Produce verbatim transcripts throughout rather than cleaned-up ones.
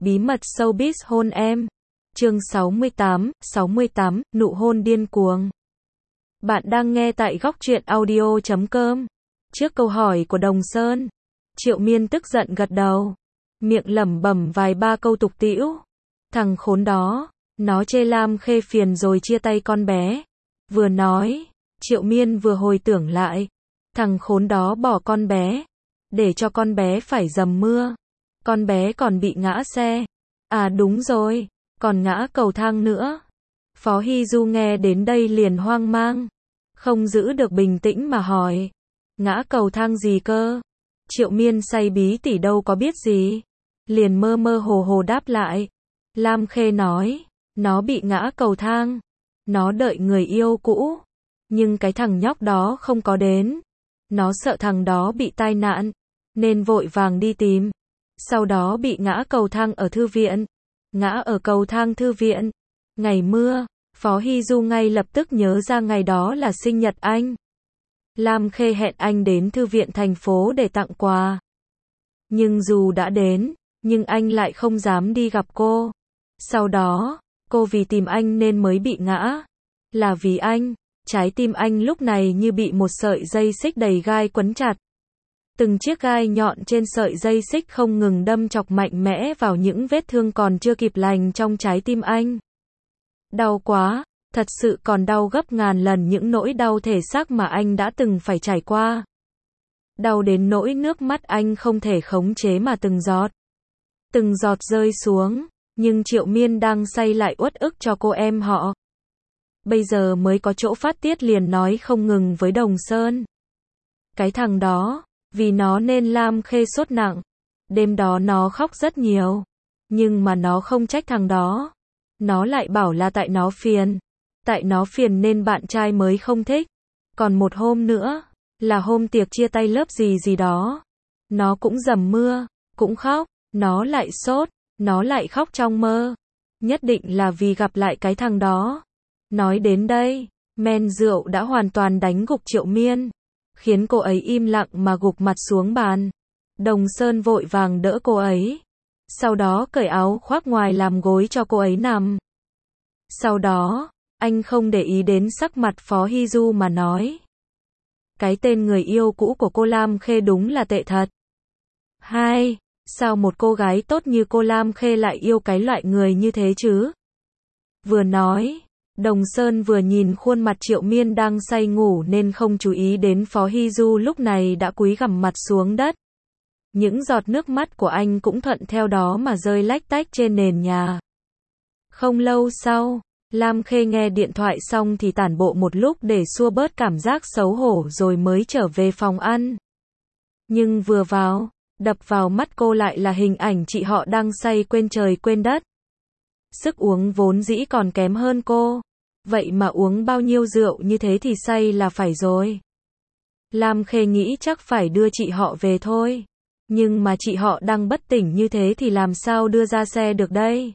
Bí mật showbiz hôn em. Chương sáu mươi tám, sáu mươi tám, nụ hôn điên cuồng. Bạn đang nghe tại góc truyện audio chấm com. Trước câu hỏi của Đồng Sơn, Triệu Miên tức giận gật đầu, miệng lẩm bẩm vài ba câu tục tĩu. Thằng khốn đó, nó chê Lam Khê phiền rồi chia tay con bé. Vừa nói, Triệu Miên vừa hồi tưởng lại, thằng khốn đó bỏ con bé, để cho con bé phải dầm mưa. Con bé còn bị ngã xe. À đúng rồi, còn ngã cầu thang nữa. Phó Hy Du nghe đến đây liền hoang mang, không giữ được bình tĩnh mà hỏi, ngã cầu thang gì cơ? Triệu Miên say bí tỉ đâu có biết gì, liền mơ mơ hồ hồ đáp lại. Lam Khê nói, nó bị ngã cầu thang, nó đợi người yêu cũ, nhưng cái thằng nhóc đó không có đến. Nó sợ thằng đó bị tai nạn, nên vội vàng đi tìm. Sau đó bị ngã cầu thang ở thư viện. Ngã ở cầu thang thư viện. Ngày mưa, Phó Hy Du ngay lập tức nhớ ra ngày đó là sinh nhật anh. Lam Khê hẹn anh đến thư viện thành phố để tặng quà. Nhưng dù đã đến, nhưng anh lại không dám đi gặp cô. Sau đó, cô vì tìm anh nên mới bị ngã. Là vì anh, trái tim anh lúc này như bị một sợi dây xích đầy gai quấn chặt. Từng chiếc gai nhọn trên sợi dây xích không ngừng đâm chọc mạnh mẽ vào những vết thương còn chưa kịp lành trong trái tim anh. Đau quá, thật sự còn đau gấp ngàn lần những nỗi đau thể xác mà anh đã từng phải trải qua. Đau đến nỗi nước mắt anh không thể khống chế mà từng giọt, từng giọt rơi xuống, nhưng Triệu Miên đang say lại uất ức cho cô em họ. Bây giờ mới có chỗ phát tiết liền nói không ngừng với Đồng Sơn. Cái thằng đó, vì nó nên Lam Khê sốt nặng. Đêm đó nó khóc rất nhiều. Nhưng mà nó không trách thằng đó. Nó lại bảo là tại nó phiền. Tại nó phiền nên bạn trai mới không thích. Còn một hôm nữa, là hôm tiệc chia tay lớp gì gì đó. Nó cũng dầm mưa, cũng khóc, nó lại sốt, nó lại khóc trong mơ. Nhất định là vì gặp lại cái thằng đó. Nói đến đây, men rượu đã hoàn toàn đánh gục Triệu Miên, khiến cô ấy im lặng mà gục mặt xuống bàn. Đồng Sơn vội vàng đỡ cô ấy, sau đó cởi áo khoác ngoài làm gối cho cô ấy nằm. Sau đó, anh không để ý đến sắc mặt Phó Hy Du mà nói, cái tên người yêu cũ của cô Lam Khê đúng là tệ thật. Hai, sao một cô gái tốt như cô Lam Khê lại yêu cái loại người như thế chứ? Vừa nói, Đồng Sơn vừa nhìn khuôn mặt Triệu Miên đang say ngủ nên không chú ý đến Phó Hy Du lúc này đã cúi gằm mặt xuống đất. Những giọt nước mắt của anh cũng thuận theo đó mà rơi lách tách trên nền nhà. Không lâu sau, Lam Khê nghe điện thoại xong thì tản bộ một lúc để xua bớt cảm giác xấu hổ rồi mới trở về phòng ăn. Nhưng vừa vào, đập vào mắt cô lại là hình ảnh chị họ đang say quên trời quên đất. Sức uống vốn dĩ còn kém hơn cô. Vậy mà uống bao nhiêu rượu như thế thì say là phải rồi. Lam Khê nghĩ chắc phải đưa chị họ về thôi. Nhưng mà chị họ đang bất tỉnh như thế thì làm sao đưa ra xe được đây?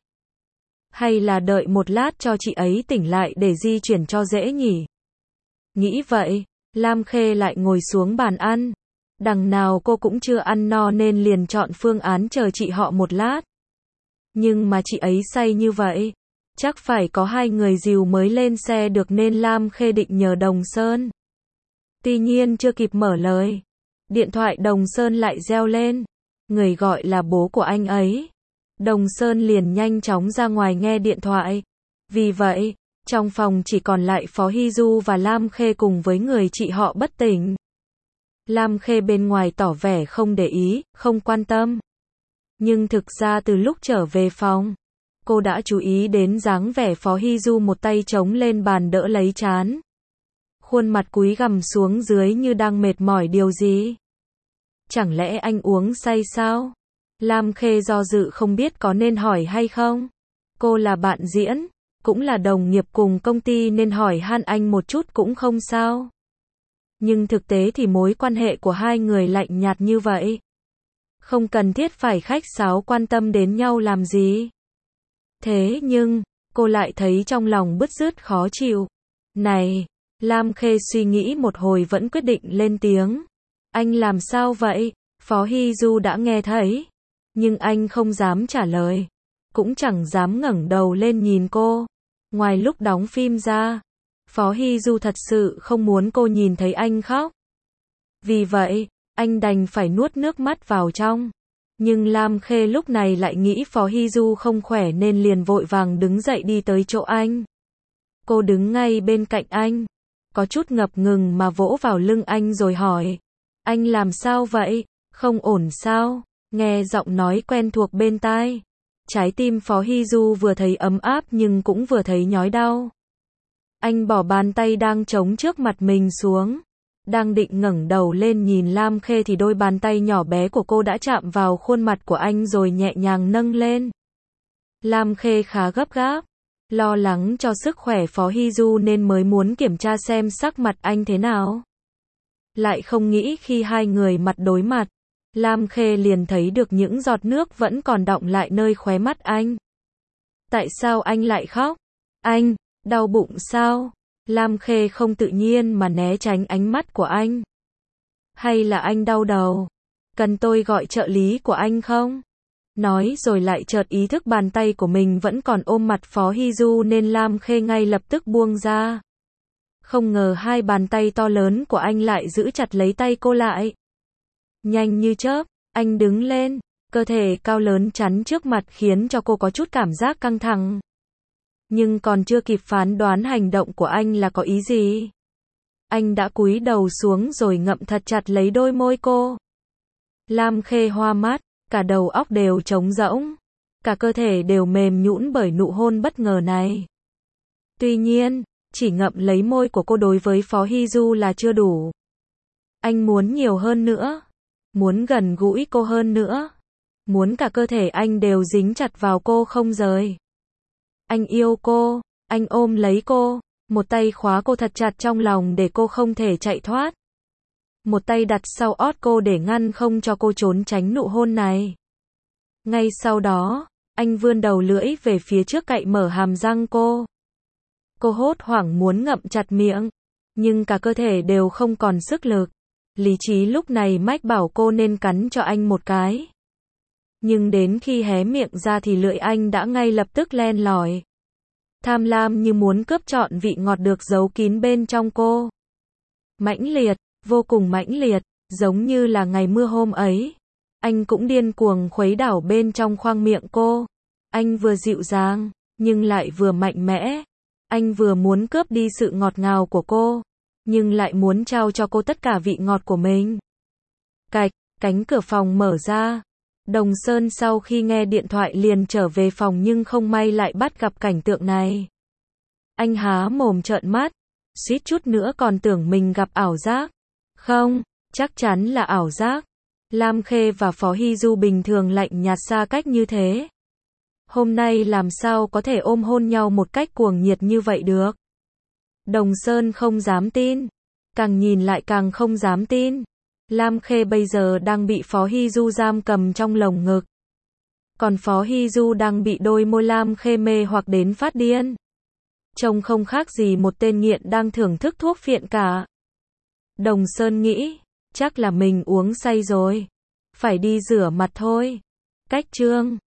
Hay là đợi một lát cho chị ấy tỉnh lại để di chuyển cho dễ nhỉ? Nghĩ vậy, Lam Khê lại ngồi xuống bàn ăn. Đằng nào cô cũng chưa ăn no nên liền chọn phương án chờ chị họ một lát. Nhưng mà chị ấy say như vậy, chắc phải có hai người dìu mới lên xe được nên Lam Khê định nhờ Đồng Sơn. Tuy nhiên chưa kịp mở lời, điện thoại Đồng Sơn lại reo lên. Người gọi là bố của anh ấy. Đồng Sơn liền nhanh chóng ra ngoài nghe điện thoại. Vì vậy, trong phòng chỉ còn lại Phó Hy Du và Lam Khê cùng với người chị họ bất tỉnh. Lam Khê bên ngoài tỏ vẻ không để ý, không quan tâm. Nhưng thực ra từ lúc trở về phòng, cô đã chú ý đến dáng vẻ Phó Hy Du một tay chống lên bàn đỡ lấy trán. Khuôn mặt cúi gằm xuống dưới như đang mệt mỏi điều gì. Chẳng lẽ anh uống say sao? Lam Khê do dự không biết có nên hỏi hay không. Cô là bạn diễn, cũng là đồng nghiệp cùng công ty nên hỏi han anh một chút cũng không sao. Nhưng thực tế thì mối quan hệ của hai người lạnh nhạt như vậy. Không cần thiết phải khách sáo quan tâm đến nhau làm gì. Thế nhưng, cô lại thấy trong lòng bứt rứt khó chịu. Này, Lam Khê suy nghĩ một hồi vẫn quyết định lên tiếng. Anh làm sao vậy? Phó Hy Du đã nghe thấy, nhưng anh không dám trả lời. cũng chẳng dám ngẩng đầu lên nhìn cô. Ngoài lúc đóng phim ra, Phó Hy Du thật sự không muốn cô nhìn thấy anh khóc. Vì vậy, anh đành phải nuốt nước mắt vào trong. Nhưng Lam Khê lúc này lại nghĩ Phó Hy Du không khỏe nên liền vội vàng đứng dậy đi tới chỗ anh. Cô đứng ngay bên cạnh anh, có chút ngập ngừng mà vỗ vào lưng anh rồi hỏi. Anh làm sao vậy? Không ổn sao? Nghe giọng nói quen thuộc bên tai. Trái tim Phó Hy Du vừa thấy ấm áp nhưng cũng vừa thấy nhói đau. Anh bỏ bàn tay đang chống trước mặt mình xuống. Đang định ngẩng đầu lên nhìn Lam Khê thì đôi bàn tay nhỏ bé của cô đã chạm vào khuôn mặt của anh rồi nhẹ nhàng nâng lên. Lam Khê khá gấp gáp, lo lắng cho sức khỏe Phó Hy Du nên mới muốn kiểm tra xem sắc mặt anh thế nào. Lại không nghĩ khi hai người mặt đối mặt, Lam Khê liền thấy được những giọt nước vẫn còn đọng lại nơi khóe mắt anh. Tại sao anh lại khóc? Anh, đau bụng sao? Lam Khê không tự nhiên mà né tránh ánh mắt của anh. Hay là anh đau đầu? Cần tôi gọi trợ lý của anh không? Nói rồi lại chợt ý thức bàn tay của mình vẫn còn ôm mặt Phó Hy Du nên Lam Khê ngay lập tức buông ra. Không ngờ hai bàn tay to lớn của anh lại giữ chặt lấy tay cô lại. Nhanh như chớp, anh đứng lên, cơ thể cao lớn chắn trước mặt khiến cho cô có chút cảm giác căng thẳng. Nhưng còn chưa kịp phán đoán hành động của anh là có ý gì. Anh đã cúi đầu xuống rồi ngậm thật chặt lấy đôi môi cô. Lam Khê hoa mắt, cả đầu óc đều trống rỗng. Cả cơ thể đều mềm nhũn bởi nụ hôn bất ngờ này. Tuy nhiên, chỉ ngậm lấy môi của cô đối với Phó Hy Du là chưa đủ. Anh muốn nhiều hơn nữa. Muốn gần gũi cô hơn nữa. Muốn cả cơ thể anh đều dính chặt vào cô không rời. Anh yêu cô, anh ôm lấy cô, một tay khóa cô thật chặt trong lòng để cô không thể chạy thoát. Một tay đặt sau ót cô để ngăn không cho cô trốn tránh nụ hôn này. Ngay sau đó, anh vươn đầu lưỡi về phía trước cạy mở hàm răng cô. Cô hốt hoảng muốn ngậm chặt miệng, nhưng cả cơ thể đều không còn sức lực. Lý trí lúc này mách bảo cô nên cắn cho anh một cái. Nhưng đến khi hé miệng ra thì lưỡi anh đã ngay lập tức len lỏi. Tham lam như muốn cướp trọn vị ngọt được giấu kín bên trong cô. Mãnh liệt, vô cùng mãnh liệt, giống như là ngày mưa hôm ấy. Anh cũng điên cuồng khuấy đảo bên trong khoang miệng cô. Anh vừa dịu dàng, nhưng lại vừa mạnh mẽ. Anh vừa muốn cướp đi sự ngọt ngào của cô, nhưng lại muốn trao cho cô tất cả vị ngọt của mình. Cạch, cánh cửa phòng mở ra. Đồng Sơn sau khi nghe điện thoại liền trở về phòng nhưng không may lại bắt gặp cảnh tượng này. Anh há mồm trợn mắt, suýt chút nữa còn tưởng mình gặp ảo giác. Không, chắc chắn là ảo giác. Lam Khê và Phó Hy Du bình thường lạnh nhạt xa cách như thế. Hôm nay làm sao có thể ôm hôn nhau một cách cuồng nhiệt như vậy được. Đồng Sơn không dám tin. Càng nhìn lại càng không dám tin. Lam Khê bây giờ đang bị Phó Hy Du giam cầm trong lồng ngực. Còn Phó Hy Du đang bị đôi môi Lam Khê mê hoặc đến phát điên. Trông không khác gì một tên nghiện đang thưởng thức thuốc phiện cả. Đồng Sơn nghĩ, chắc là mình uống say rồi. Phải đi rửa mặt thôi. Cách chương